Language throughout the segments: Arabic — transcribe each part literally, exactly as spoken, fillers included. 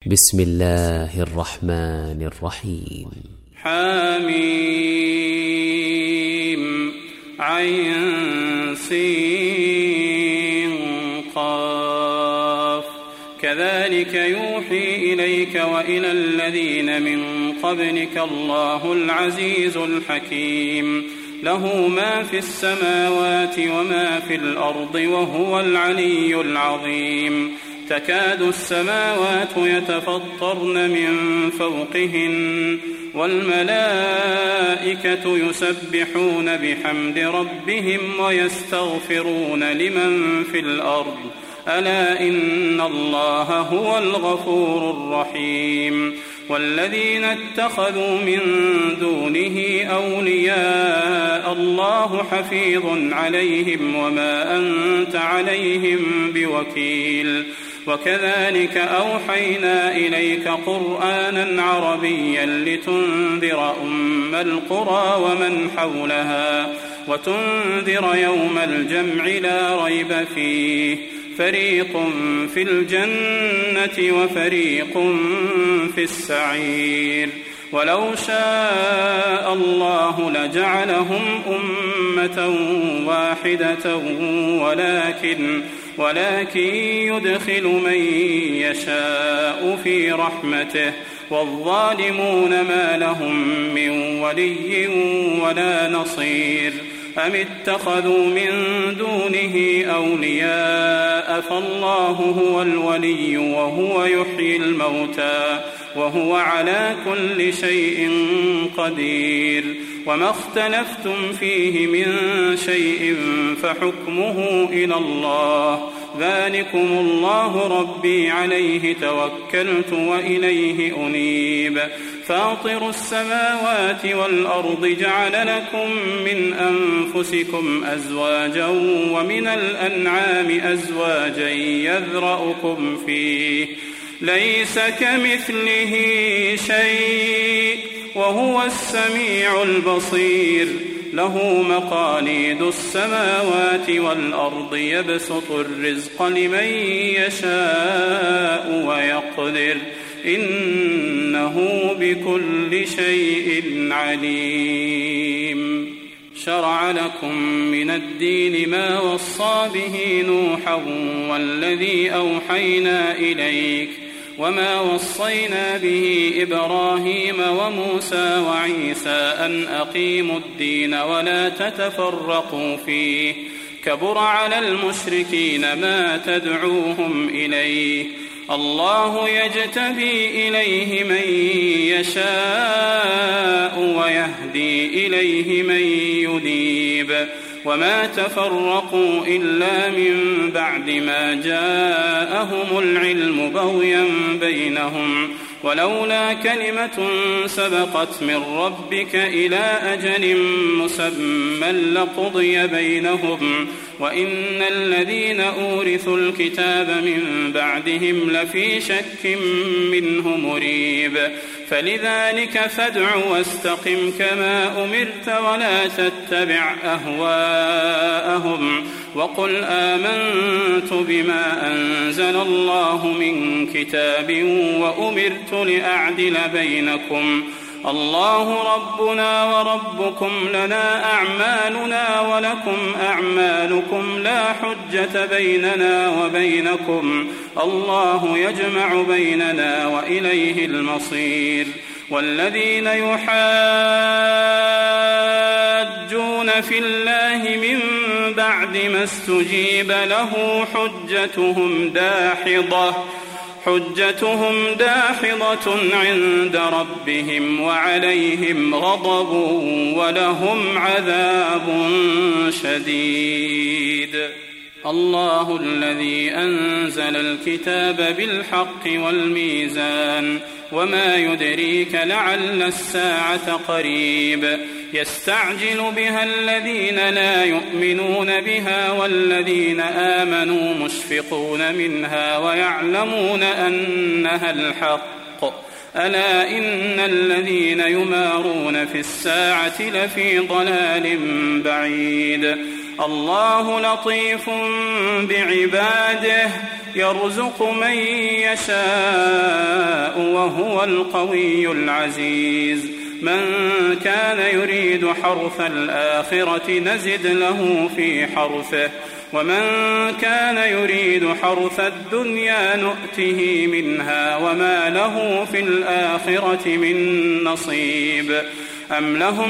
بسم الله الرحمن الرحيم. حميم عين سين قاف كذلك يوحي إليك وإلى الذين من قبلك الله العزيز الحكيم له ما في السماوات وما في الأرض وهو العلي العظيم تكاد السماوات يتفطرن من فوقهن والملائكة يسبحون بحمد ربهم ويستغفرون لمن في الأرض ألا إن الله هو الغفور الرحيم والذين اتخذوا من دونه أولياء الله حفيظ عليهم وما أنت عليهم بوكيل وكذلك أوحينا إليك قرآنا عربيا لتنذر أم القرى ومن حولها وتنذر يوم الجمع لا ريب فيه فريق في الجنة وفريق في السعير ولو شاء الله لجعلهم أمة واحدة ولكن ولكن يدخل من يشاء في رحمته والظالمون ما لهم من ولي ولا نصير أم اتخذوا من دونه أولياء فالله هو الولي وهو يحيي الموتى وهو على كل شيء قدير وما اختلفتم فيه من شيء فحكمه إلى الله ذلكم الله ربي عليه توكلت وإليه أنيب فاطر السماوات والأرض جعل لكم من أنفسكم أزواجا ومن الأنعام أزواجا يذرأكم فيه ليس كمثله شيء وهو السميع البصير له مقاليد السماوات والأرض يبسط الرزق لمن يشاء ويقدر إنه بكل شيء عليم شرع لكم من الدين ما وصى به نوحا والذي أوحينا إليك وما وصينا به إبراهيم وموسى وعيسى أن أقيموا الدين ولا تتفرقوا فيه كبر على المشركين ما تدعوهم إليه الله يجتبي إليه من يشاء ويهدي إليه من ينيب وما تفرقوا إلا من بعد ما جاءهم العلم بغيا بينهم ولولا كلمة سبقت من ربك إلى أجل مسمى لقضي بينهم وإن الذين أورثوا الكتاب من بعدهم لفي شك منه مريب فلذلك فادع واستقم كما أمرت ولا تتبع أهواءهم وقل آمنت بما أنزل الله من كتاب وأمرت لأعدل بينكم الله ربنا وربكم لنا أعمالنا ولكم أعمالكم لا حجة بيننا وبينكم الله يجمع بيننا وإليه المصير والذين يحاجون في الله من بعد ما استجيب له حجتهم داحضة حجتهم داحضة عند ربهم وعليهم غضب ولهم عذاب شديد الله الذي أنزل الكتاب بالحق والميزان وما يدريك لعل الساعة قريب يستعجل بها الذين لا يؤمنون بها والذين آمنوا مشفقون منها ويعلمون أنها الحق ألا إن الذين يمارون في الساعة لفي ضلال بعيد الله لطيف بعباده يرزق من يشاء وهو القوي العزيز من كان يريد حرث الآخرة نزد له في حرثه ومن كان يريد حرث الدنيا نؤته منها وما له في الآخرة من نصيب أم لهم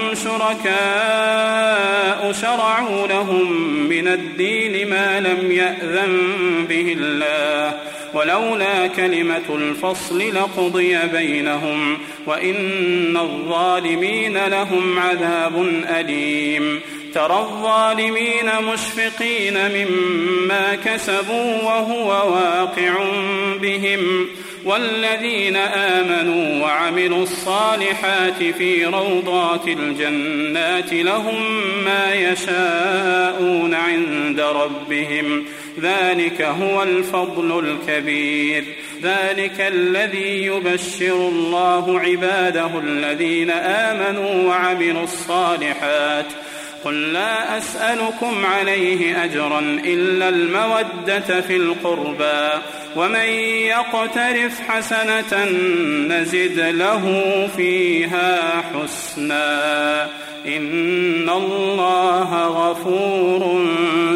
شركاء شرعوا لهم من الدين ما لم يأذن به الله ولولا كلمة الفصل لقضي بينهم وإن الظالمين لهم عذاب أليم ترى الظالمين مشفقين مما كسبوا وهو واقع بهم والذين آمنوا وعملوا الصالحات في روضات الجنات لهم ما يشاءون عند ربهم ذلك هو الفضل الكبير ذلك الذي يبشر الله عباده الذين آمنوا وعملوا الصالحات قل لا أسألكم عليه أجرا إلا المودة في القربى ومن يقترف حسنة نزد له فيها حسنا إن الله غفور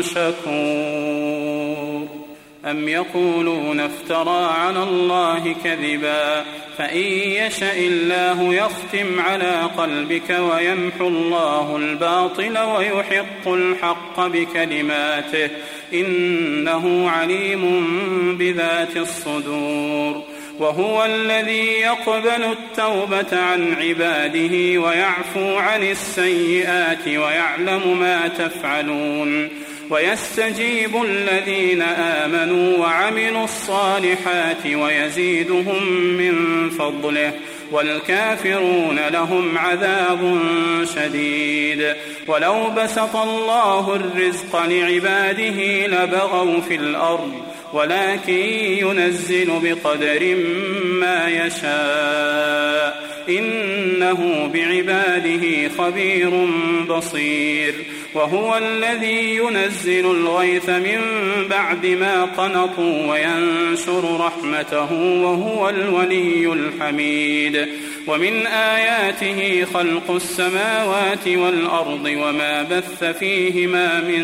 شكور أم يقولون افترى على الله كذبا فإن يشأ الله يختم على قلبك ويمحو الله الباطل ويحق الحق بكلماته إنه عليم بذات الصدور وهو الذي يقبل التوبة عن عباده ويعفو عن السيئات ويعلم ما تفعلون ويستجيب الذين آمنوا وعملوا الصالحات ويزيدهم من فضله والكافرون لهم عذاب شديد ولو بسط الله الرزق لعباده لبغوا في الأرض ولكن ينزل بقدر ما يشاء إنه بعباده خبير بصير وهو الذي ينزل الغيث من بعد ما قنطوا وينشر رحمته وهو الولي الحميد ومن آياته خلق السماوات والأرض وما بث فيهما من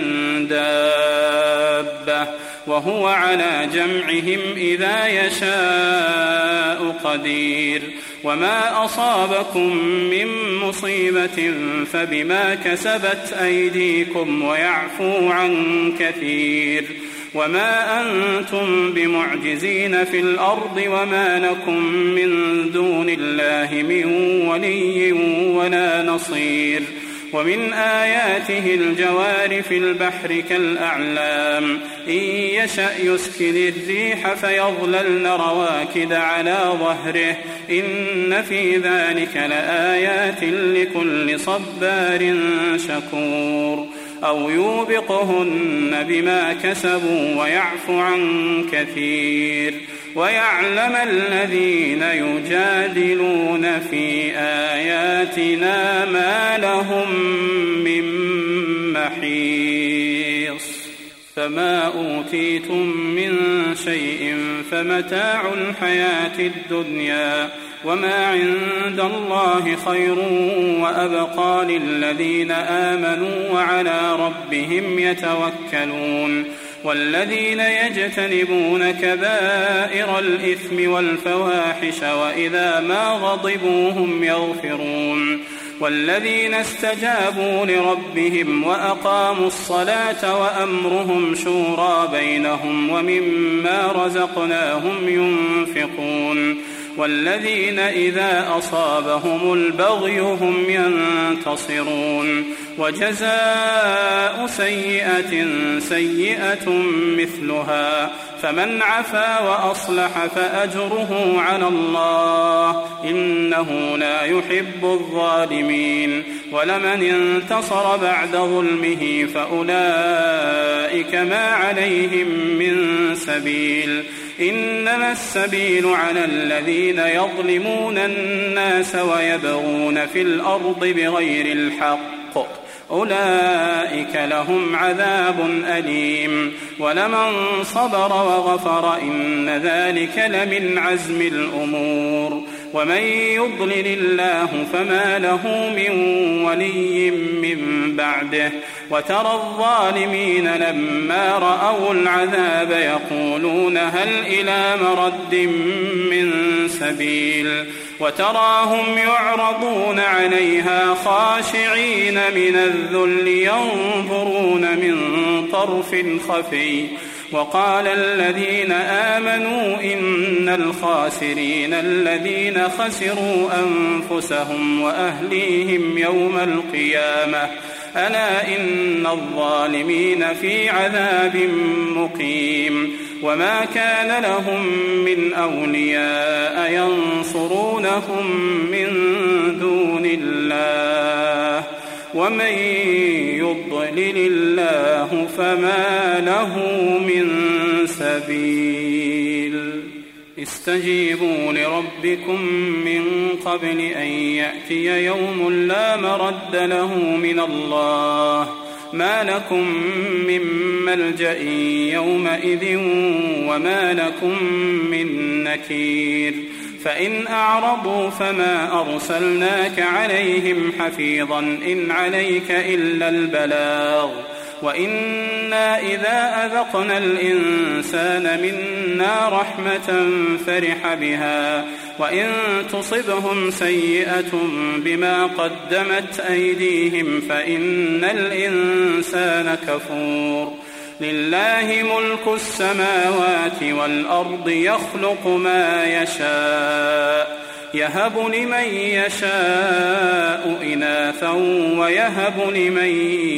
دابة وهو على جمعهم إذا يشاء قدير وما أصابكم من مصيبة فبما كسبت أيديكم ويعفو عن كثير وما أنتم بمعجزين في الأرض وما لكم من دون الله من ولي ولا نصير ومن آياته الجوار في البحر كالأعلام إن يشأ يسكن الريح فيظللن رواكد على ظهره إن في ذلك لآيات لكل صبار شكور أو يوبقهن بما كسبوا ويعفو عن كثير ويعلم الذين يجادلون في آياتنا ما لهم من محيص فما أوتيتم من شيء فمتاع الحياة الدنيا وما عند الله خير وأبقى للذين آمنوا وعلى ربهم يتوكلون والذين يجتنبون كبائر الإثم والفواحش وإذا ما غضبوا هم يغفرون والذين استجابوا لربهم وأقاموا الصلاة وأمرهم شورى بينهم ومما رزقناهم ينفقون والذين إذا أصابهم البغي هم ينتصرون وجزاء سيئة سيئة مثلها فمن عفا وأصلح فأجره على الله إنه لا يحب الظالمين ولمن انتصر بعد ظلمه فأولئك ما عليهم من سبيل إنما السبيل على الذين يظلمون الناس ويبغون في الأرض بغير الحق أولئك لهم عذاب أليم ولمن صبر وغفر إن ذلك لمن عزم الأمور ومن يضلل الله فما له من ولي من بعده وترى الظالمين لما رأوا العذاب يقولون هل إلى مرد من سبيل وتراهم يعرضون عليها خاشعين من الذل ينظرون من طرف خفي وقال الذين آمنوا إن الخاسرين الذين خسروا أنفسهم وأهليهم يوم القيامة ألا إن الظالمين في عذاب مقيم وما كان لهم من أولياء ينصرونهم من دون الله ومن يضلل الله فما له من سبيل استجيبوا لربكم من قبل أن يأتي يوم لا مرد له من الله ما لكم من ملجأ يومئذ وما لكم من نكير فإن أعرضوا فما أرسلناك عليهم حفيظا إن عليك إلا البلاغ وإنا إذا أذقنا الإنسان منا رحمة فرح بها وإن تصبهم سيئة بما قدمت أيديهم فإن الإنسان كفور لله ملك السماوات والأرض يخلق ما يشاء يهب لمن يشاء إناثا ويهب لمن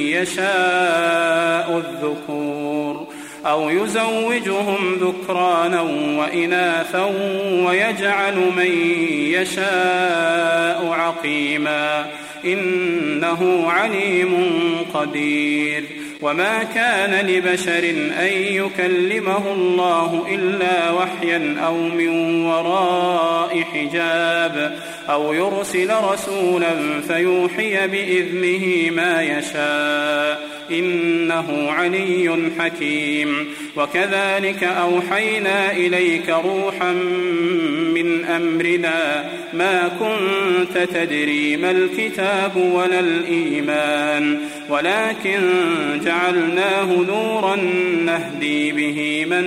يشاء الذكور أو يزوجهم ذكرانا وإناثا ويجعل من يشاء عقيما إنه عليم قدير وما كان لبشر أن يكلمه الله إلا وحيا أو من وراء حجاب أو يرسل رسولا فيوحي بإذنه ما يشاء إنه علي حكيم وكذلك أوحينا إليك روحا من أمرنا ما كنت تدري ما الكتاب ولا الإيمان ولكن جعلناه نورا نهدي به من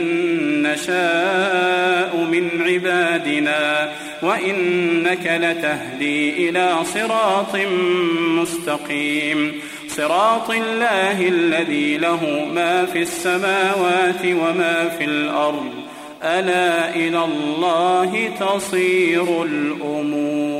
نشاء من عبادنا وإنك لتهدي إلى صراط مستقيم صراط الله الذي له ما في السماوات وما في الأرض ألا إلى الله تصير الأمور.